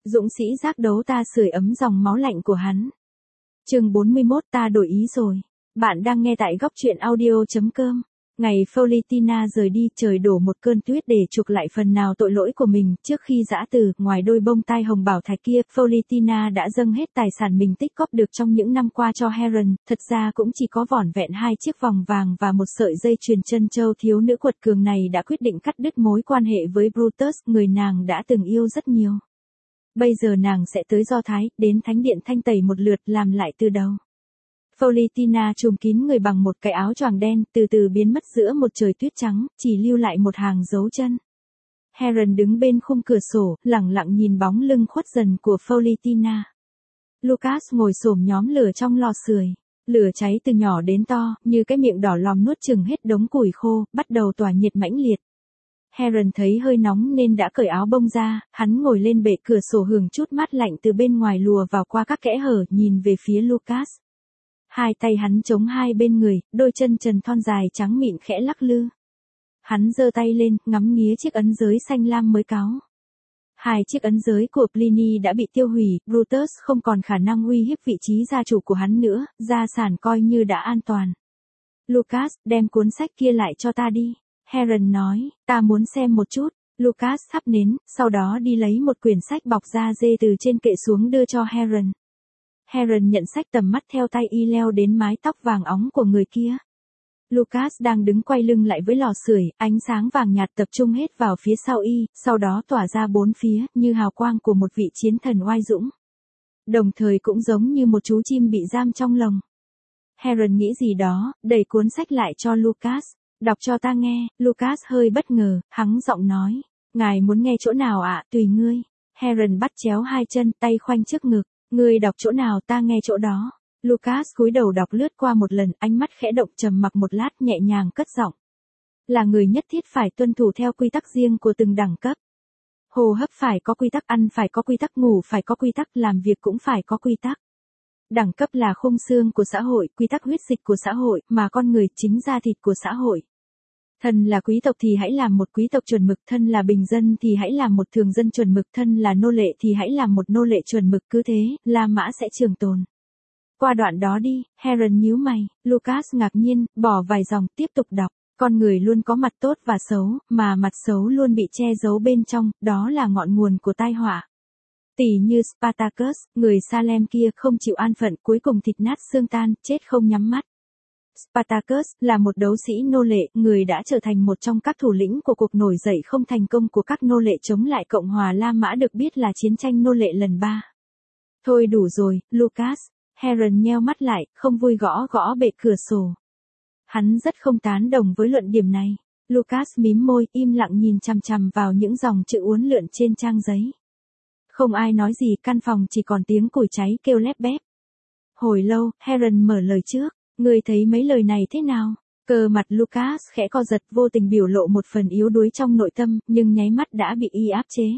Dũng sĩ giác đấu ta sưởi ấm dòng máu lạnh của hắn. Chương 41 ta đổi ý rồi. Bạn đang nghe tại góc truyện audio.com. Ngày Fiorentina rời đi, trời đổ một cơn tuyết để chuộc lại phần nào tội lỗi của mình. Trước khi giã từ, ngoài đôi bông tai hồng bảo thạch kia, Fiorentina đã dâng hết tài sản mình tích góp được trong những năm qua cho Heron. Thật ra cũng chỉ có vỏn vẹn 2 chiếc vòng vàng và một sợi dây chuyền chân châu. Thiếu nữ quật cường này đã quyết định cắt đứt mối quan hệ với Brutus, người nàng đã từng yêu rất nhiều. Bây giờ nàng sẽ tới Do Thái, đến thánh điện thanh tẩy một lượt, làm lại từ đầu. Fiorentina trùm kín người bằng một cái áo choàng đen, từ từ biến mất giữa một trời tuyết trắng, chỉ lưu lại một hàng dấu chân. Heron đứng bên khung cửa sổ, lẳng lặng nhìn bóng lưng khuất dần của Fiorentina. Lucas ngồi xổm nhóm lửa trong lò sưởi. Lửa cháy từ nhỏ đến to, như cái miệng đỏ lòm nuốt chửng hết đống củi khô, bắt đầu tỏa nhiệt mãnh liệt. Heron thấy hơi nóng nên đã cởi áo bông ra, hắn ngồi lên bệ cửa sổ hưởng chút mát lạnh từ bên ngoài lùa vào qua các kẽ hở, nhìn về phía Lucas. Hai tay hắn chống hai bên người, đôi chân trần thon dài trắng mịn khẽ lắc lư. Hắn giơ tay lên, ngắm nghía chiếc ấn giới xanh lam mới cáu. 2 chiếc ấn giới của Pliny đã bị tiêu hủy, Brutus không còn khả năng uy hiếp vị trí gia chủ của hắn nữa, gia sản coi như đã an toàn. Lucas, đem cuốn sách kia lại cho ta đi. Heron nói, ta muốn xem một chút. Lucas thắp nến, sau đó đi lấy một quyển sách bọc da dê từ trên kệ xuống đưa cho Heron. Heron nhận sách, tầm mắt theo tay y leo đến mái tóc vàng óng của người kia. Lucas đang đứng quay lưng lại với lò sưởi, ánh sáng vàng nhạt tập trung hết vào phía sau y, sau đó tỏa ra bốn phía, như hào quang của một vị chiến thần oai dũng. Đồng thời cũng giống như một chú chim bị giam trong lồng. Heron nghĩ gì đó, đẩy cuốn sách lại cho Lucas. Đọc cho ta nghe. Lucas hơi bất ngờ, hắng giọng nói. Ngài muốn nghe chỗ nào ạ? Tùy ngươi. Heron bắt chéo hai chân, tay khoanh trước ngực. Ngươi đọc chỗ nào ta nghe chỗ đó. Lucas cúi đầu đọc lướt qua một lần, ánh mắt khẽ động, trầm mặc một lát, nhẹ nhàng cất giọng. Là người nhất thiết phải tuân thủ theo quy tắc riêng của từng đẳng cấp. Hô hấp phải có quy tắc, ăn phải có quy tắc, ngủ phải có quy tắc, làm việc cũng phải có quy tắc. Đẳng cấp là khung xương của xã hội, quy tắc huyết dịch của xã hội, mà con người chính da thịt của xã hội. Thân là quý tộc thì hãy làm một quý tộc chuẩn mực, thân là bình dân thì hãy làm một thường dân chuẩn mực, thân là nô lệ thì hãy làm một nô lệ chuẩn mực, cứ thế, La Mã sẽ trường tồn. Qua đoạn đó đi. Heron nhíu mày. Lucas ngạc nhiên, bỏ vài dòng, tiếp tục đọc. Con người luôn có mặt tốt và xấu, mà mặt xấu luôn bị che giấu bên trong, đó là ngọn nguồn của tai họa. Tỉ như Spartacus, người Salem kia không chịu an phận, cuối cùng thịt nát xương tan, chết không nhắm mắt. Spartacus là một đấu sĩ nô lệ, người đã trở thành một trong các thủ lĩnh của cuộc nổi dậy không thành công của các nô lệ chống lại Cộng hòa La Mã, được biết là chiến tranh nô lệ lần 3. Thôi đủ rồi, Lucas. Heron nheo mắt lại, không vui gõ gõ bệ cửa sổ. Hắn rất không tán đồng với luận điểm này. Lucas mím môi, im lặng nhìn chằm chằm vào những dòng chữ uốn lượn trên trang giấy. Không ai nói gì, căn phòng chỉ còn tiếng củi cháy kêu lép bép. Hồi lâu, Heron mở lời trước. Ngươi thấy mấy lời này thế nào? Cờ mặt Lucas khẽ co giật, vô tình biểu lộ một phần yếu đuối trong nội tâm, nhưng nháy mắt đã bị y áp chế.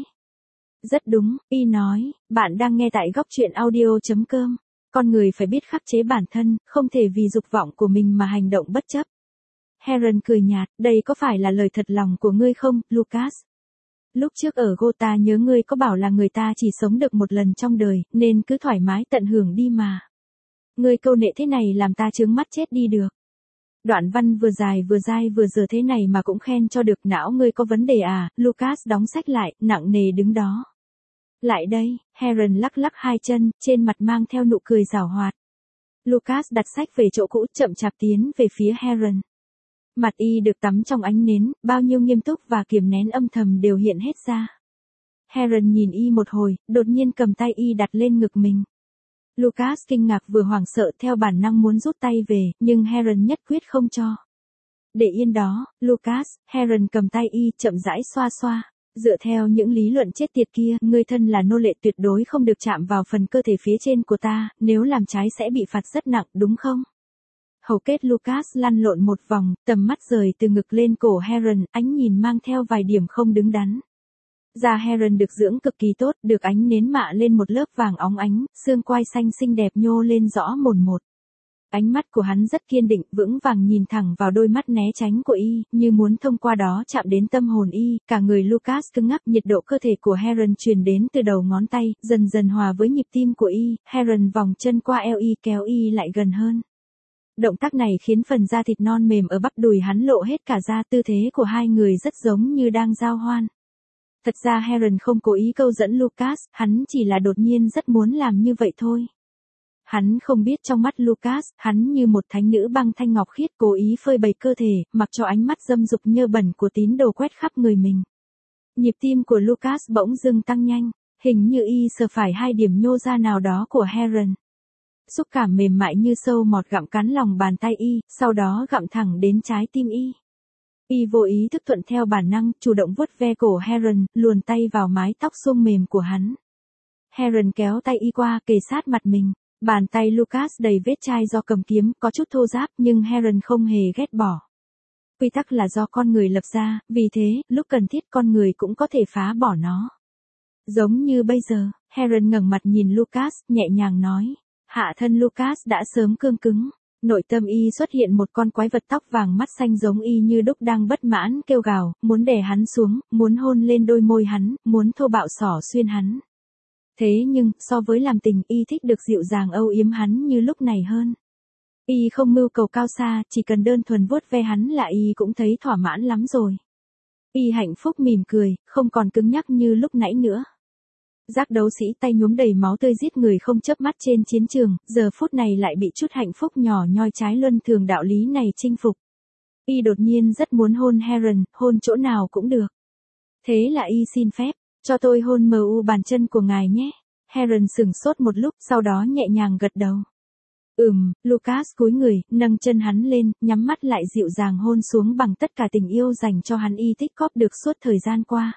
Rất đúng, y nói, bạn đang nghe tại góc truyện audio.com. Con người phải biết khắc chế bản thân, không thể vì dục vọng của mình mà hành động bất chấp. Heron cười nhạt, đây có phải là lời thật lòng của ngươi không, Lucas? Lúc trước ở Gotha nhớ ngươi có bảo là người ta chỉ sống được một lần trong đời, nên cứ thoải mái tận hưởng đi mà. Ngươi câu nệ thế này làm ta chướng mắt chết đi được. Đoạn văn vừa dài vừa dai vừa dở thế này mà cũng khen cho được, não ngươi có vấn đề à? Lucas đóng sách lại, nặng nề đứng đó. Lại đây. Heron lắc lắc hai chân, trên mặt mang theo nụ cười giảo hoạt. Lucas đặt sách về chỗ cũ, chậm chạp tiến về phía Heron. Mặt y được tắm trong ánh nến, bao nhiêu nghiêm túc và kiềm nén âm thầm đều hiện hết ra. Heron nhìn y một hồi, đột nhiên cầm tay y đặt lên ngực mình. Lucas kinh ngạc vừa hoảng sợ, theo bản năng muốn rút tay về, nhưng Heron nhất quyết không cho. Để yên đó, Lucas. Heron cầm tay y, chậm rãi xoa xoa. Dựa theo những lý luận chết tiệt kia, ngươi thân là nô lệ tuyệt đối không được chạm vào phần cơ thể phía trên của ta, nếu làm trái sẽ bị phạt rất nặng, đúng không? Hầu kết Lucas lăn lộn một vòng, tầm mắt rời từ ngực lên cổ Heron, ánh nhìn mang theo vài điểm không đứng đắn. Da Heron được dưỡng cực kỳ tốt, được ánh nến mạ lên một lớp vàng óng ánh, xương quai xanh xinh đẹp nhô lên rõ mồn một. Ánh mắt của hắn rất kiên định, vững vàng nhìn thẳng vào đôi mắt né tránh của y, như muốn thông qua đó chạm đến tâm hồn y, cả người Lucas cứng ngắc, nhiệt độ cơ thể của Heron truyền đến từ đầu ngón tay, dần dần hòa với nhịp tim của y, Heron vòng chân qua eo y kéo y lại gần hơn. Động tác này khiến phần da thịt non mềm ở bắp đùi hắn lộ hết cả ra, tư thế của hai người rất giống như đang giao hoan. Thật ra Heron không cố ý câu dẫn Lucas, hắn chỉ là đột nhiên rất muốn làm như vậy thôi. Hắn không biết trong mắt Lucas, hắn như một thánh nữ băng thanh ngọc khiết cố ý phơi bày cơ thể, mặc cho ánh mắt dâm dục nhơ bẩn của tín đồ quét khắp người mình. Nhịp tim của Lucas bỗng dưng tăng nhanh, hình như y sờ phải hai điểm nhô ra nào đó của Heron. Xúc cảm mềm mại như sâu mọt gặm cắn lòng bàn tay y, sau đó gặm thẳng đến trái tim y. Y vô ý thức thuận theo bản năng, chủ động vuốt ve cổ Heron, luồn tay vào mái tóc xôm mềm của hắn. Heron kéo tay y qua, kề sát mặt mình. Bàn tay Lucas đầy vết chai do cầm kiếm, có chút thô ráp, nhưng Heron không hề ghét bỏ. Quy tắc là do con người lập ra, vì thế, lúc cần thiết con người cũng có thể phá bỏ nó. Giống như bây giờ, Heron ngẩng mặt nhìn Lucas, nhẹ nhàng nói. Hạ thân Lucas đã sớm cương cứng. Nội tâm y xuất hiện một con quái vật tóc vàng mắt xanh giống y như đúc đang bất mãn kêu gào, muốn đè hắn xuống, muốn hôn lên đôi môi hắn, muốn thô bạo xỏ xuyên hắn. Thế nhưng, so với làm tình, y thích được dịu dàng âu yếm hắn như lúc này hơn. Y không mưu cầu cao xa, chỉ cần đơn thuần vuốt ve hắn là y cũng thấy thỏa mãn lắm rồi. Y hạnh phúc mỉm cười, không còn cứng nhắc như lúc nãy nữa. Giác đấu sĩ tay nhuốm đầy máu tươi giết người không chớp mắt trên chiến trường, giờ phút này lại bị chút hạnh phúc nhỏ nhoi trái luân thường đạo lý này chinh phục. Y đột nhiên rất muốn hôn Heron, hôn chỗ nào cũng được. Thế là y xin phép, cho tôi hôn bàn chân của ngài nhé. Heron sửng sốt một lúc, sau đó nhẹ nhàng gật đầu. Lucas cúi người, nâng chân hắn lên, nhắm mắt lại dịu dàng hôn xuống bằng tất cả tình yêu dành cho hắn y tích cóp được suốt thời gian qua.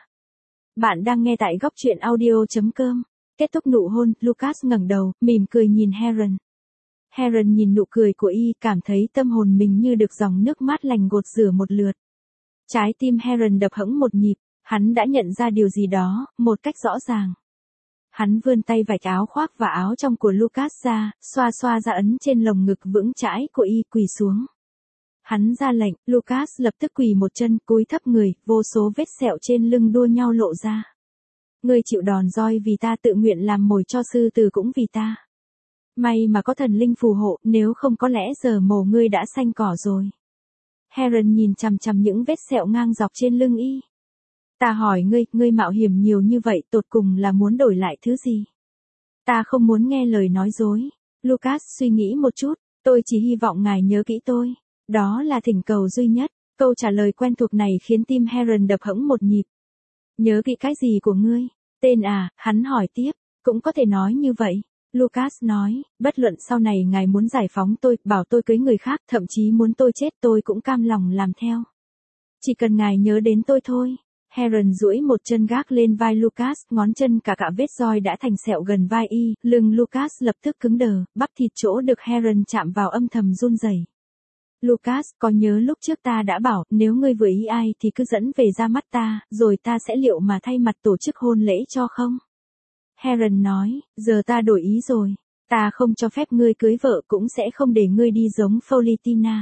Bạn đang nghe tại góc truyện audio.com. Kết thúc nụ hôn, Lucas ngẩng đầu, mỉm cười nhìn Heron. Heron nhìn nụ cười của y, cảm thấy tâm hồn mình như được dòng nước mát lành gột rửa một lượt. Trái tim Heron đập hững một nhịp, hắn đã nhận ra điều gì đó, một cách rõ ràng. Hắn vươn tay vạch áo khoác và áo trong của Lucas ra, xoa xoa ra ấn trên lồng ngực vững chãi của y, quỳ xuống. Hắn ra lệnh, Lucas lập tức quỳ một chân, cúi thấp người, vô số vết sẹo trên lưng đua nhau lộ ra. Ngươi chịu đòn roi vì ta, tự nguyện làm mồi cho sư tử cũng vì ta. May mà có thần linh phù hộ, nếu không có lẽ giờ mồ ngươi đã xanh cỏ rồi. Heron nhìn chằm chằm những vết sẹo ngang dọc trên lưng y. Ta hỏi ngươi mạo hiểm nhiều như vậy tột cùng là muốn đổi lại thứ gì? Ta không muốn nghe lời nói dối. Lucas suy nghĩ một chút, tôi chỉ hy vọng ngài nhớ kỹ tôi. Đó là thỉnh cầu duy nhất. Câu trả lời quen thuộc này khiến tim Heron đập hững một nhịp. Nhớ kỹ cái gì của ngươi? Tên à, hắn hỏi tiếp. Cũng có thể nói như vậy. Lucas nói, bất luận sau này ngài muốn giải phóng tôi, bảo tôi cưới người khác, thậm chí muốn tôi chết tôi cũng cam lòng làm theo. Chỉ cần ngài nhớ đến tôi thôi. Heron duỗi một chân gác lên vai Lucas, ngón chân cả vết roi đã thành sẹo gần vai y, lưng Lucas lập tức cứng đờ, bắp thịt chỗ được Heron chạm vào âm thầm run rẩy. Lucas, có nhớ lúc trước ta đã bảo, nếu ngươi vừa ý ai thì cứ dẫn về ra mắt ta, rồi ta sẽ liệu mà thay mặt tổ chức hôn lễ cho không? Heron nói, giờ ta đổi ý rồi. Ta không cho phép ngươi cưới vợ, cũng sẽ không để ngươi đi giống Paulitina.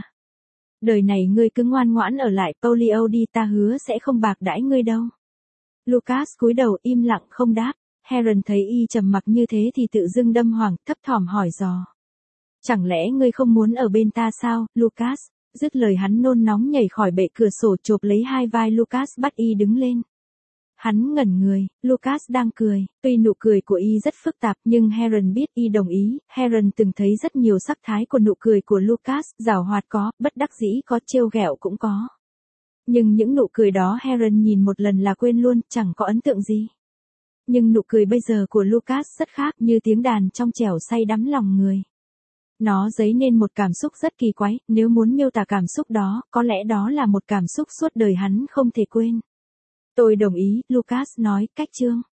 Đời này ngươi cứ ngoan ngoãn ở lại Paulio đi, ta hứa sẽ không bạc đãi ngươi đâu. Lucas cúi đầu im lặng không đáp. Heron thấy y trầm mặc như thế thì tự dưng đâm hoàng, thấp thỏm hỏi dò. Chẳng lẽ ngươi không muốn ở bên ta sao, Lucas? Dứt lời hắn nôn nóng nhảy khỏi bệ cửa sổ chộp lấy hai vai Lucas bắt y đứng lên. Hắn ngẩn người, Lucas đang cười, tuy nụ cười của y rất phức tạp nhưng Heron biết y đồng ý, Heron từng thấy rất nhiều sắc thái của nụ cười của Lucas, giảo hoạt có, bất đắc dĩ có, trêu ghẹo cũng có. Nhưng những nụ cười đó Heron nhìn một lần là quên luôn, chẳng có ấn tượng gì. Nhưng nụ cười bây giờ của Lucas rất khác, như tiếng đàn trong trẻo say đắm lòng người. Nó dấy nên một cảm xúc rất kỳ quái, nếu muốn miêu tả cảm xúc đó, có lẽ đó là một cảm xúc suốt đời hắn không thể quên. Tôi đồng ý, Lucas nói, cách chương.